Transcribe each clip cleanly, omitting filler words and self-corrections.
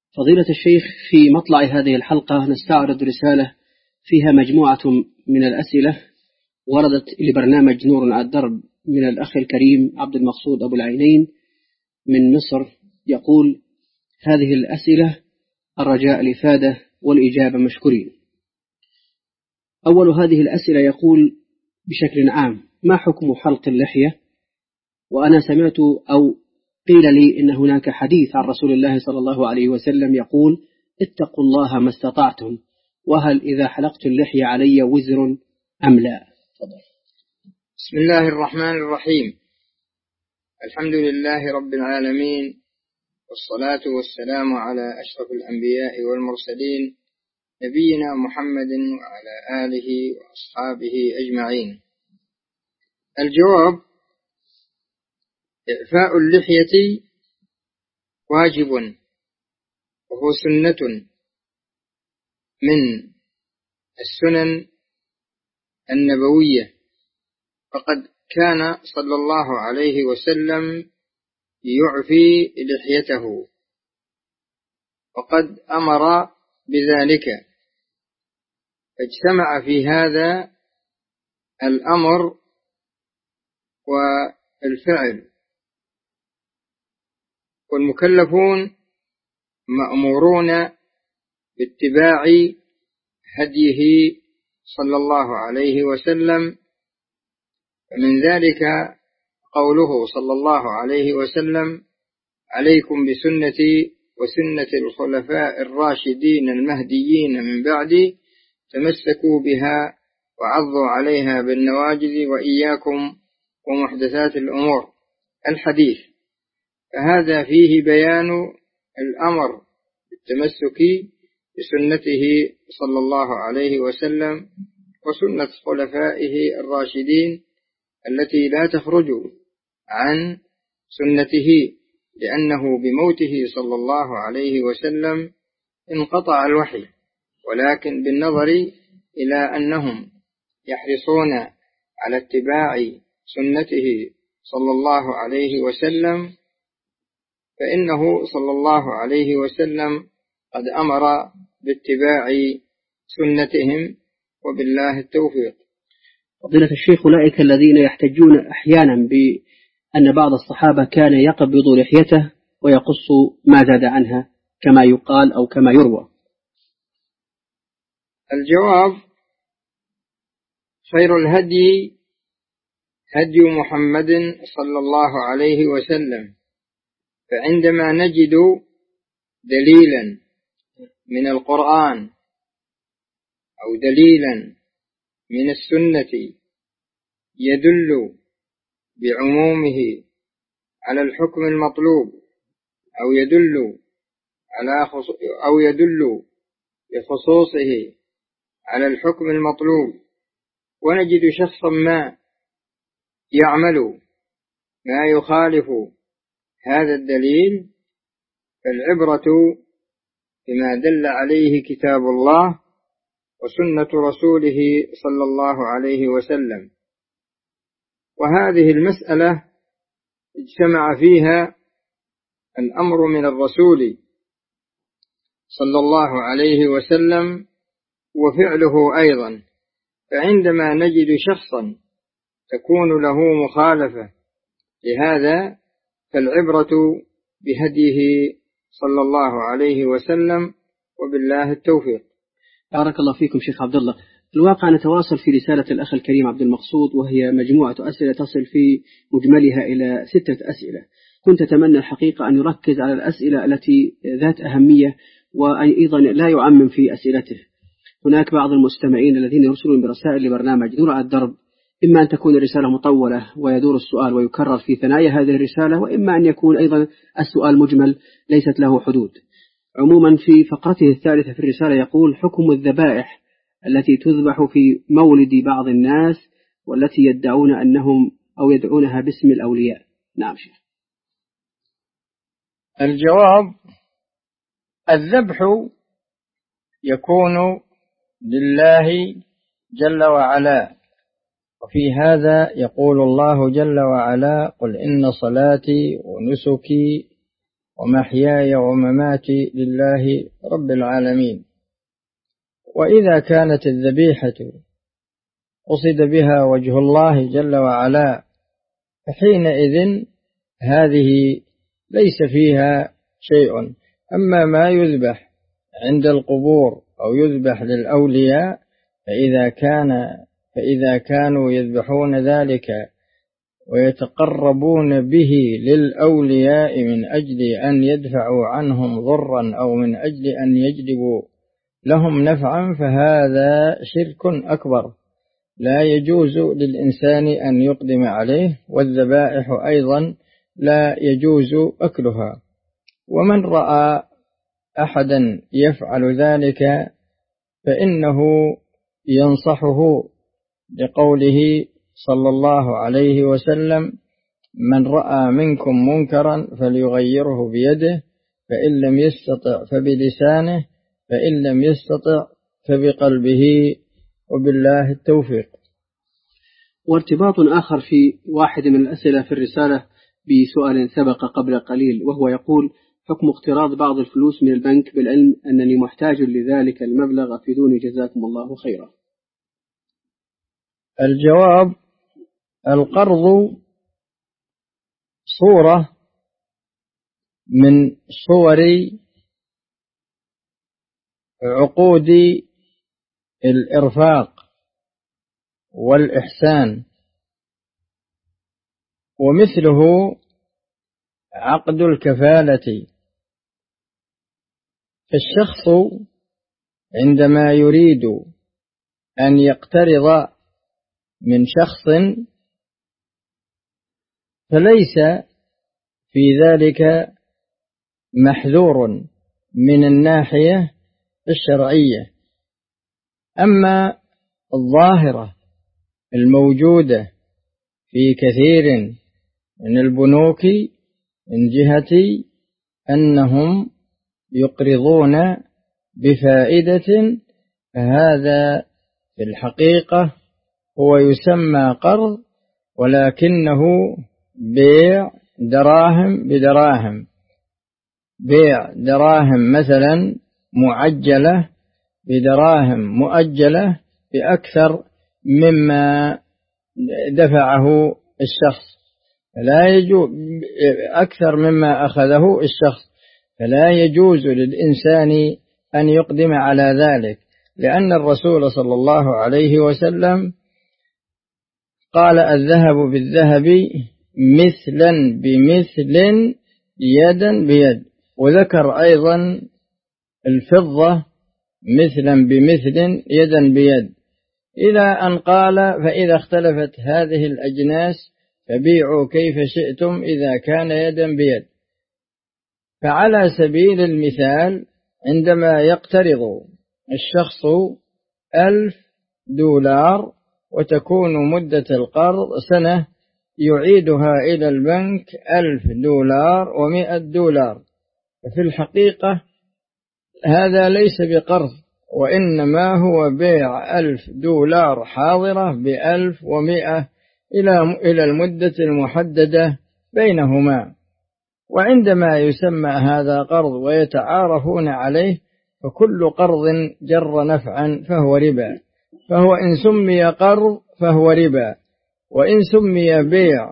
فضيلة الشيخ، في مطلع هذه الحلقة نستعرض رسالة فيها مجموعة من الأسئلة وردت لبرنامج نور على الدرب من الأخ الكريم عبد المقصود أبو العينين من مصر. يقول: هذه الأسئلة الرجاء الإفادة والإجابة مشكورين. أول هذه الأسئلة يقول بشكل عام: ما حكم حلق اللحية؟ وأنا سمعت أو قيل لي إن هناك حديث عن رسول الله صلى الله عليه وسلم يقول: اتقوا الله ما استطعتم، وهل إذا حلقت اللحية علي وزر أم لا؟ تفضل. بسم الله الرحمن الرحيم. الحمد لله رب العالمين، والصلاة والسلام على أشرف الأنبياء والمرسلين نبينا محمد وعلى آله وأصحابه أجمعين. الجواب: إعفاء اللحية واجب وهو سنة من السنن النبوية، فقد كان صلى الله عليه وسلم يعفي لحيته، وقد أمر بذلك، فاجتمع في هذا الأمر والفعل، والمكلفون مأمورون باتباع هديه صلى الله عليه وسلم. ومن ذلك قوله صلى الله عليه وسلم: عليكم بسنتي وسنة الخلفاء الراشدين المهديين من بعدي، تمسكوا بها وعضوا عليها بالنواجذ، وإياكم ومحدثات الأمور. الحديث. فهذا فيه بيان الأمر بالتمسك بسنته صلى الله عليه وسلم وسنة خلفائه الراشدين التي لا تخرج عن سنته، لأنه بموته صلى الله عليه وسلم انقطع الوحي، ولكن بالنظر إلى أنهم يحرصون على اتباع سنته صلى الله عليه وسلم، فإنه صلى الله عليه وسلم قد أمر باتباع سنتهم، وبالله التوفيق. فضيلة الشيخ، أولئك الذين يحتجون أحيانا بأن بعض الصحابة كان يقبض لحيته ويقص ما زاد عنها كما يقال أو كما يروى. الجواب: خير الهدي هدي محمد صلى الله عليه وسلم، فعندما نجد دليلا من القرآن أو دليلا من السنة يدل بعمومه على الحكم المطلوب، أو يدل بخصوصه على الحكم المطلوب، ونجد شخصا ما يعمل ما يخالف هذا الدليل، فالعبرة بما دل عليه كتاب الله وسنة رسوله صلى الله عليه وسلم. وهذه المسألة اجتمع فيها الأمر من الرسول صلى الله عليه وسلم وفعله أيضا، فعندما نجد شخصا تكون له مخالفة لهذا فالعبرة بهديه صلى الله عليه وسلم، وبالله التوفيق. بارك الله فيكم شيخ عبد الله. الواقع نتواصل في رسالة الأخ الكريم عبد المقصود، وهي مجموعة أسئلة تصل في مجملها إلى 6 أسئلة. كنت أتمنى الحقيقة أن يركز على الأسئلة التي ذات أهمية، وأيضا لا يعمم في أسئلته. هناك بعض المستمعين الذين يرسلون برسائل لبرنامج نور على الدرب، إما أن تكون الرسالة مطولة ويدور السؤال ويكرر في ثنايا هذه الرسالة، وإما أن يكون أيضا السؤال مجمل ليست له حدود. عموما في فقرته الثالثة في الرسالة يقول: حكم الذبائح التي تذبح في مولد بعض الناس والتي يدعون أنهم أو يدعونها باسم الأولياء. نعم شيخ. الجواب: الذبح يكون لله جل وعلا، وفي هذا يقول الله جل وعلا: قل إن صلاتي ونسكي ومحياي ومماتي لله رب العالمين. وإذا كانت الذبيحة قصد بها وجه الله جل وعلا فحينئذ هذه ليس فيها شيء. أما ما يذبح عند القبور أو يذبح للأولياء فإذا كانوا يذبحون ذلك ويتقربون به للأولياء من أجل أن يدفعوا عنهم ضرا أو من أجل أن يجلبوا لهم نفعا فهذا شرك أكبر لا يجوز للإنسان أن يقدم عليه، والذبائح أيضا لا يجوز أكلها. ومن رأى أحدا يفعل ذلك فإنه ينصحه لقوله صلى الله عليه وسلم: من رأى منكم منكرا فليغيره بيده، فإن لم يستطع فبلسانه، فإن لم يستطع فبقلبه، وبالله التوفيق. وارتباط آخر في واحد من الأسئلة في الرسالة بسؤال سبق قبل قليل، وهو يقول: حكم اقتراض بعض الفلوس من البنك بالعلم أنني محتاج لذلك المبلغ، أفيدوني جزاكم الله خيرا. الجواب: القرض صورة من صور عقود الإرفاق والإحسان، ومثله عقد الكفالة. فالشخص عندما يريد أن يقترض من شخص فليس في ذلك محذور من الناحية الشرعية. أما الظاهرة الموجودة في كثير من البنوك من جهة أنهم يقرضون بفائدة، فهذا في الحقيقة هو يسمى قرض، ولكنه بيع دراهم بدراهم، بيع دراهم مثلا معجلة بدراهم مؤجلة بأكثر مما دفعه الشخص، فلا يجوز أكثر مما أخذه الشخص، فلا يجوز للإنسان أن يقدم على ذلك، لأن الرسول صلى الله عليه وسلم قال: الذهب بالذهب مثلا بمثل يدا بيد، وذكر أيضا الفضة مثلا بمثل يدا بيد، إلى أن قال: فإذا اختلفت هذه الأجناس فبيعوا كيف شئتم إذا كان يدا بيد. فعلى سبيل المثال عندما يقترض الشخص $1000 وتكون مدة القرض سنة، يعيدها إلى البنك $1000 و$100. ففي الحقيقة هذا ليس بقرض، وإنما هو بيع $1000 حاضرة ب1100 إلى المدة المحددة بينهما. وعندما يسمى هذا قرض ويتعارفون عليه، فكل قرض جر نفعا فهو ربا، فهو إن سمي قرض فهو ربا، وإن سمي بيع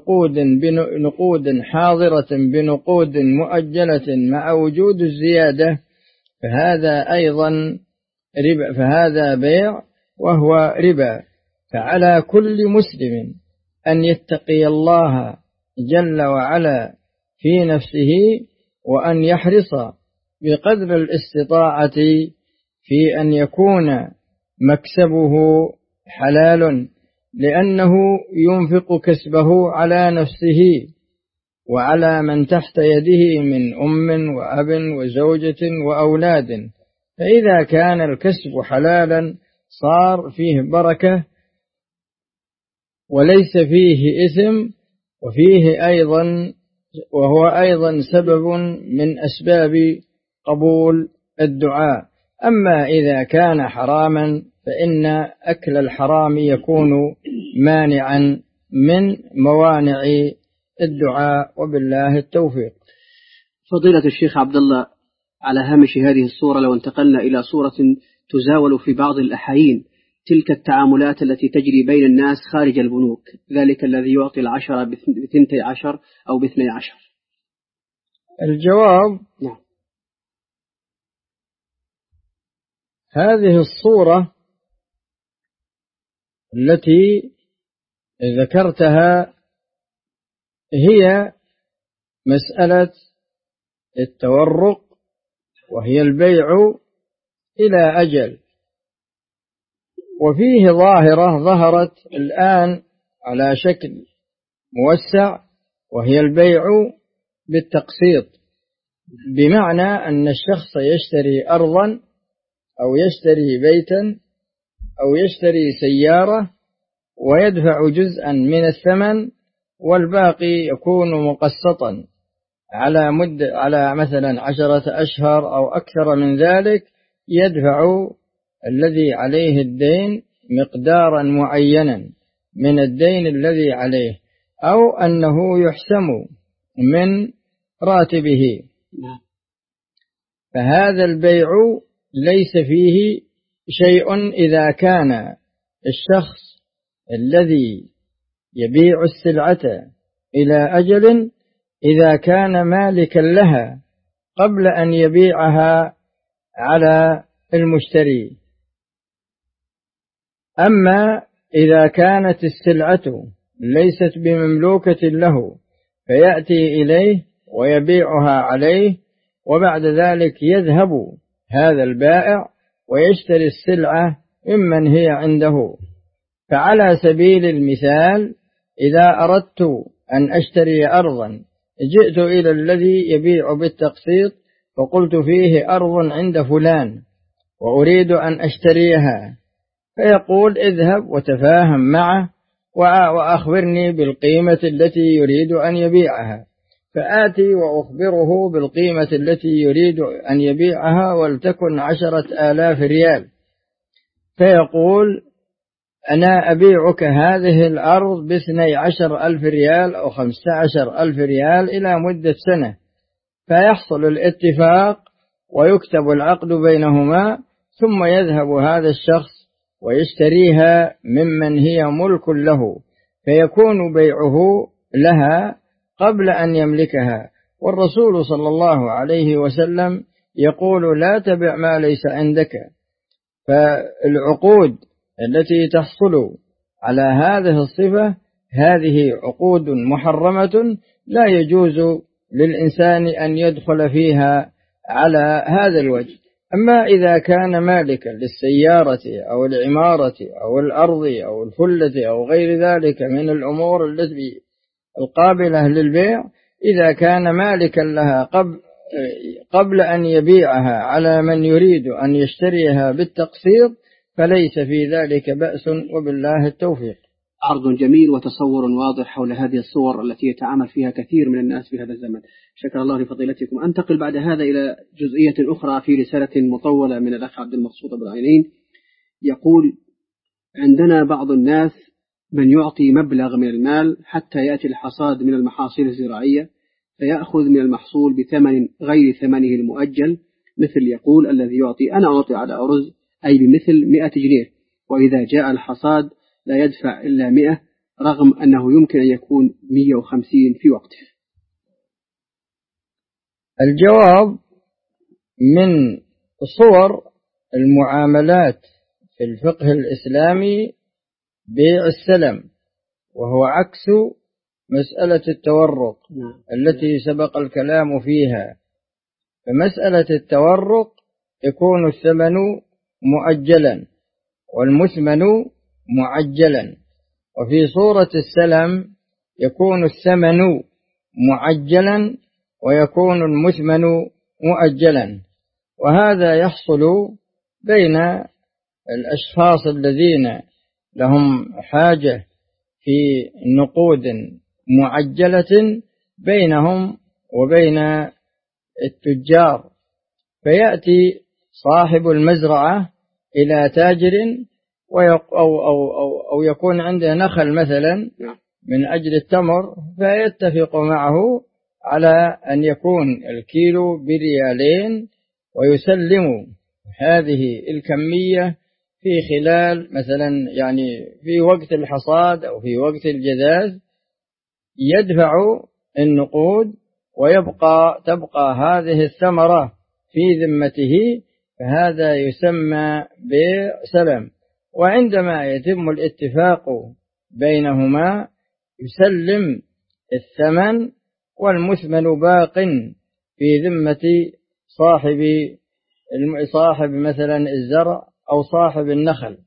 نقود حاضرة بنقود مؤجلة مع وجود الزيادة فهذا أيضا ربا، فهذا بيع وهو ربا. فعلى كل مسلم أن يتقي الله جل وعلا في نفسه، وأن يحرص بقدر الاستطاعة في أن يكون مكسبه حلال، لأنه ينفق كسبه على نفسه وعلى من تحت يده من أم وأب وزوجة وأولاد. فإذا كان الكسب حلالا صار فيه بركة وليس فيه إثم، وهو أيضا سبب من أسباب قبول الدعاء. أما إذا كان حراما فإن أكل الحرام يكون مانعا من موانع الدعاء، وبالله التوفيق. فضيلة الشيخ عبد الله، على هامش هذه الصورة لو انتقلنا إلى صورة تزاول في بعض الأحايين، تلك التعاملات التي تجري بين الناس خارج البنوك، ذلك الذي يعطي 10 ب12 أو ب12. الجواب نعم. هذه الصورة التي ذكرتها هي مسألة التورق، وهي البيع إلى أجل، وفيه ظاهرة ظهرت الآن على شكل موسع، وهي البيع بالتقسيط، بمعنى أن الشخص يشتري أرضا أو يشتري بيتا أو يشتري سيارة ويدفع جزءا من الثمن، والباقي يكون مقسطا على مثلا 10 أشهر أو أكثر من ذلك، يدفع الذي عليه الدين مقدارا معينا من الدين الذي عليه، أو أنه يحسم من راتبه. فهذا البيع ليس فيه شيء إذا كان الشخص الذي يبيع السلعة إلى أجل إذا كان مالكا لها قبل أن يبيعها على المشتري. أما إذا كانت السلعة ليست بمملوكة له فيأتي إليه ويبيعها عليه، وبعد ذلك يذهب هذا البائع ويشتري السلعة ممن هي عنده. فعلى سبيل المثال، إذا أردت أن أشتري أرضا جئت إلى الذي يبيع بالتقسيط فقلت فيه أرض عند فلان وأريد أن أشتريها، فيقول اذهب وتفاهم معه وأخبرني بالقيمة التي يريد أن يبيعها، فآتي وأخبره بالقيمة التي يريد أن يبيعها ولتكن 10,000 ريال، فيقول أنا أبيعك هذه الأرض ب12,000 ريال أو 15,000 ريال إلى مدة سنة، فيحصل الاتفاق ويكتب العقد بينهما، ثم يذهب هذا الشخص ويشتريها ممن هي ملك له، فيكون بيعه لها قبل أن يملكها. والرسول صلى الله عليه وسلم يقول لا تبع ما ليس عندك. فالعقود التي تحصل على هذه الصفة هذه عقود محرمة لا يجوز للإنسان أن يدخل فيها على هذا الوجه. أما إذا كان مالكا للسيارة أو العمارة أو الأرض أو الفلة أو غير ذلك من الأمور التي القابلة للبيع، إذا كان مالكا لها قبل أن يبيعها على من يريد أن يشتريها بالتقسيط فليس في ذلك بأس، وبالله التوفيق. عرض جميل وتصور واضح حول هذه الصور التي يتعامل فيها كثير من الناس في هذا الزمن. شكر الله لفضيلتكم. أنتقل بعد هذا إلى جزئية أخرى في رسالة مطولة من الأخ عبد المقصود أبو العينين، يقول: عندنا بعض الناس من يعطي مبلغ من المال حتى يأتي الحصاد من المحاصيل الزراعية فيأخذ من المحصول بثمن غير ثمنه المؤجل، مثل يقول الذي يعطي أنا أعطي على أرز أي بمثل 100 جنيه، وإذا جاء الحصاد لا يدفع إلا 100 رغم أنه يمكن أن يكون 150 في وقته. الجواب: من صور المعاملات في الفقه الإسلامي بيع السلم، وهو عكس مسألة التورق التي سبق الكلام فيها. فمسألة التورق يكون الثمن مؤجلا والمثمن معجلا، وفي صورة السلم يكون الثمن معجلا ويكون المثمن مؤجلا. وهذا يحصل بين الأشخاص الذين لهم حاجة في نقود معجلة بينهم وبين التجار، فيأتي صاحب المزرعة إلى تاجر أو يكون عنده نخل مثلا من أجل التمر، فيتفق معه على أن يكون الكيلو بريالين، ويسلموا هذه الكمية في خلال مثلا يعني في وقت الحصاد أو في وقت الجذاذ، يدفع النقود تبقى هذه الثمرة في ذمته، فهذا يسمى بيع سلم. وعندما يتم الاتفاق بينهما يسلم الثمن، والمثمن باق في ذمة صاحب مثلا الزرع أو صاحب النخل.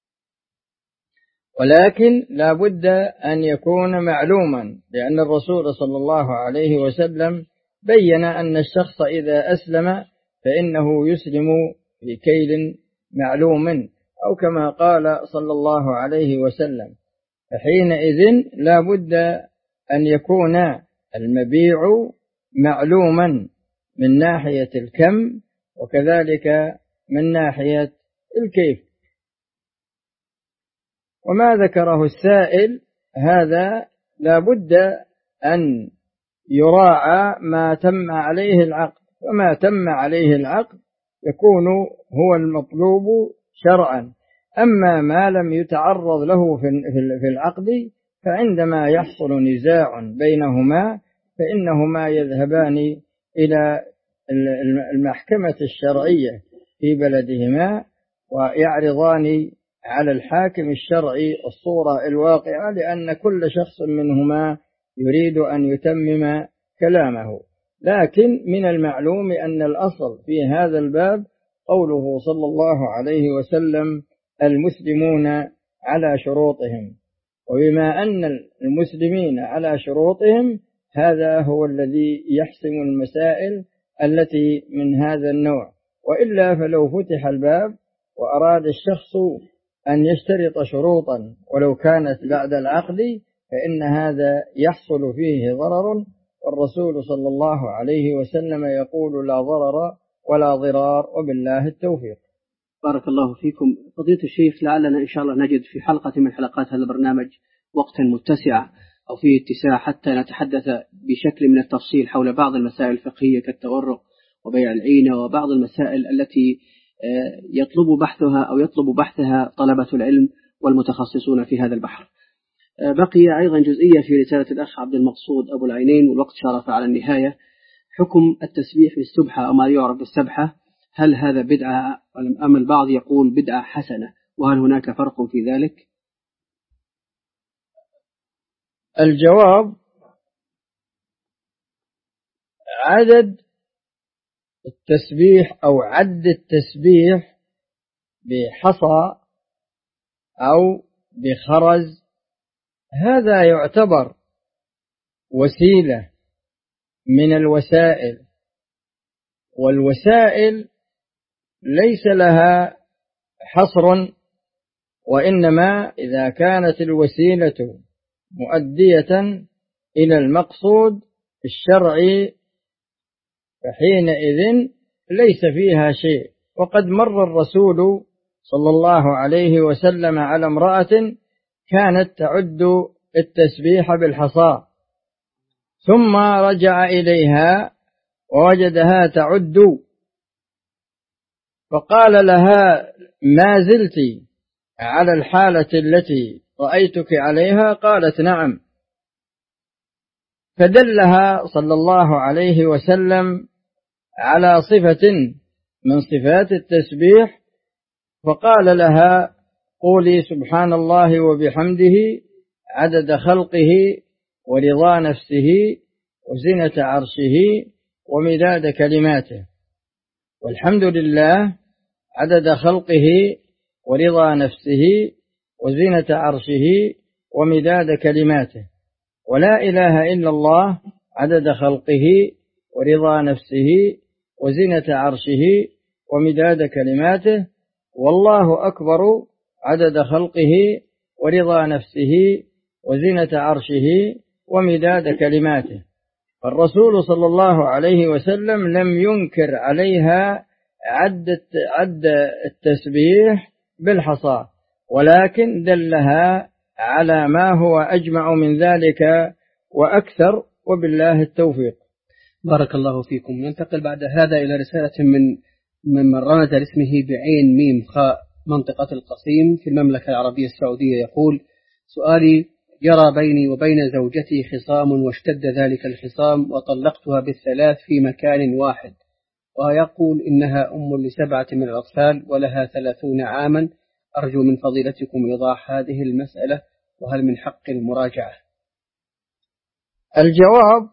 ولكن لا بد أن يكون معلوما، لأن الرسول صلى الله عليه وسلم بين أن الشخص إذا أسلم فإنه يسلم في كيل معلوم، أو كما قال صلى الله عليه وسلم. فحينئذ لا بد أن يكون المبيع معلوما من ناحية الكم، وكذلك من ناحية الكيف. وما ذكره السائل هذا لا بد أن يراعى ما تم عليه العقد، وما تم عليه العقد يكون هو المطلوب شرعا. أما ما لم يتعرض له في العقد، فعندما يحصل نزاع بينهما فإنهما يذهبان إلى المحكمة الشرعية في بلدهما، ويعرضان على الحاكم الشرعي الصورة الواقعة، لأن كل شخص منهما يريد أن يتمم كلامه. لكن من المعلوم أن الأصل في هذا الباب قوله صلى الله عليه وسلم: المسلمون على شروطهم. وبما أن المسلمين على شروطهم، هذا هو الذي يحسم المسائل التي من هذا النوع. وإلا فلو فتح الباب وأراد الشخص أن يشترط شروطا ولو كانت بعد العقد، فإن هذا يحصل فيه ضرر، والرسول صلى الله عليه وسلم يقول: لا ضرر ولا ضرار، وبالله التوفيق. بارك الله فيكم فضيلة الشيخ. لعلنا إن شاء الله نجد في حلقة من حلقات هذا البرنامج وقتا متسعا أو فيه اتساع حتى نتحدث بشكل من التفصيل حول بعض المسائل الفقهية كالتورق وبيع العينة، وبعض المسائل التي يطلب بحثها طلبة العلم والمتخصصون في هذا البحر. بقي أيضا جزئية في رسالة الأخ عبد المقصود أبو العينين، والوقت شرف على النهاية. حكم التسبيح بالسبحة أو ما يعرف بالسبحة، هل هذا بدعة أم البعض يقول بدعة حسنة، وهل هناك فرق في ذلك؟ الجواب: عدد التسبيح أو عد التسبيح بحصى أو بخرز، هذا يعتبر وسيلة من الوسائل، والوسائل ليس لها حصر، وإنما إذا كانت الوسيلة مؤدية إلى المقصود الشرعي فحينئذ ليس فيها شيء. وقد مر الرسول صلى الله عليه وسلم على امرأة كانت تعد التسبيح بالحصى، ثم رجع إليها ووجدها تعد، فقال لها: ما زلت على الحالة التي رأيتك عليها؟ قالت: نعم. فدلها صلى الله عليه وسلم على صفة من صفات التسبيح، فقال لها: قولي سبحان الله وبحمده عدد خلقه ورضا نفسه وزنة عرشه ومداد كلماته. والحمد لله عدد خلقه ورضا نفسه وزنة عرشه ومداد كلماته. ولا إله إلا الله عدد خلقه ورضا نفسه وزنة عرشه ومداد كلماته. والله أكبر عدد خلقه ورضا نفسه وزنة عرشه ومداد كلماته. فالرسول صلى الله عليه وسلم لم ينكر عليها عد التسبيح بالحصى، ولكن دلها على ما هو أجمع من ذلك وأكثر، وبالله التوفيق. بارك الله فيكم. ننتقل بعد هذا إلى رسالة من رمز لاسمه بعين ميم خاء منطقة القصيم في المملكة العربية السعودية. يقول: سؤالي: جرى بيني وبين زوجتي خصام، واشتد ذلك الخصام وطلقتها بالثلاث في مكان واحد، ويقول إنها أم ل7 من الأطفال ولها 30 عاما. أرجو من فضيلتكم إيضاح هذه المسألة، وهل من حق المراجعة؟ الجواب: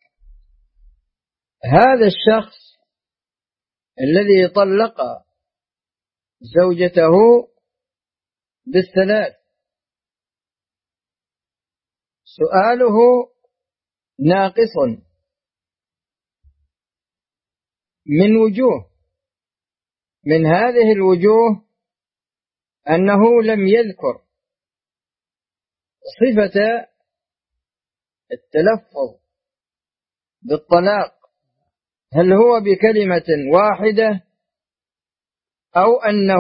هذا الشخص الذي طلق زوجته بالثلاث سؤاله ناقص من وجوه. من هذه الوجوه أنه لم يذكر صفة التلفظ بالطلاق، هل هو بكلمة واحدة أو أنه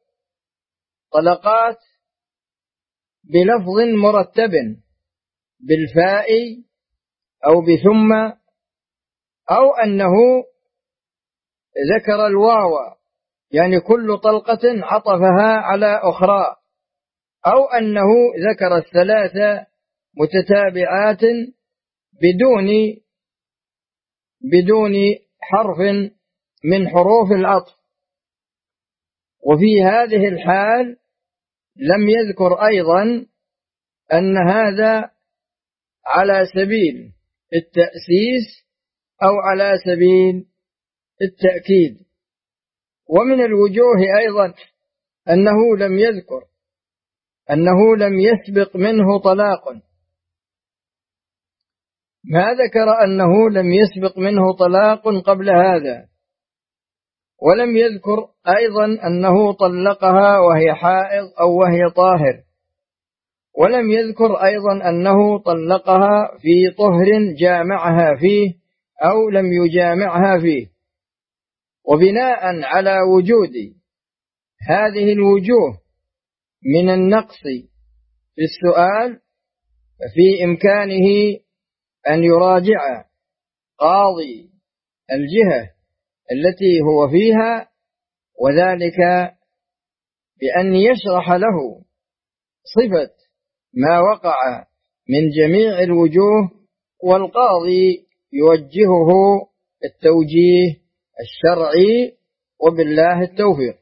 طلقات بلفظ مرتب بالفاء أو بثم، أو أنه ذكر الواو، يعني كل طلقة عطفها على أخرى، أو أنه ذكر الثلاث متتابعات بدون حرف من حروف العطف. وفي هذه الحال لم يذكر أيضا أن هذا على سبيل التأسيس أو على سبيل التأكيد. ومن الوجوه أيضا أنه لم يذكر أنه لم يسبق منه طلاق، ما ذكر أنه لم يسبق منه طلاق قبل هذا، ولم يذكر أيضا أنه طلقها وهي حائض أو وهي طاهر، ولم يذكر أيضا أنه طلقها في طهر جامعها فيه أو لم يجامعها فيه. وبناء على وجود هذه الوجوه من النقص في السؤال، ففي إمكانه أن يراجع قاضي الجهة التي هو فيها، وذلك بأن يشرح له صفة ما وقع من جميع الوجوه، والقاضي يوجهه التوجيه الشرعي، وبالله التوفيق.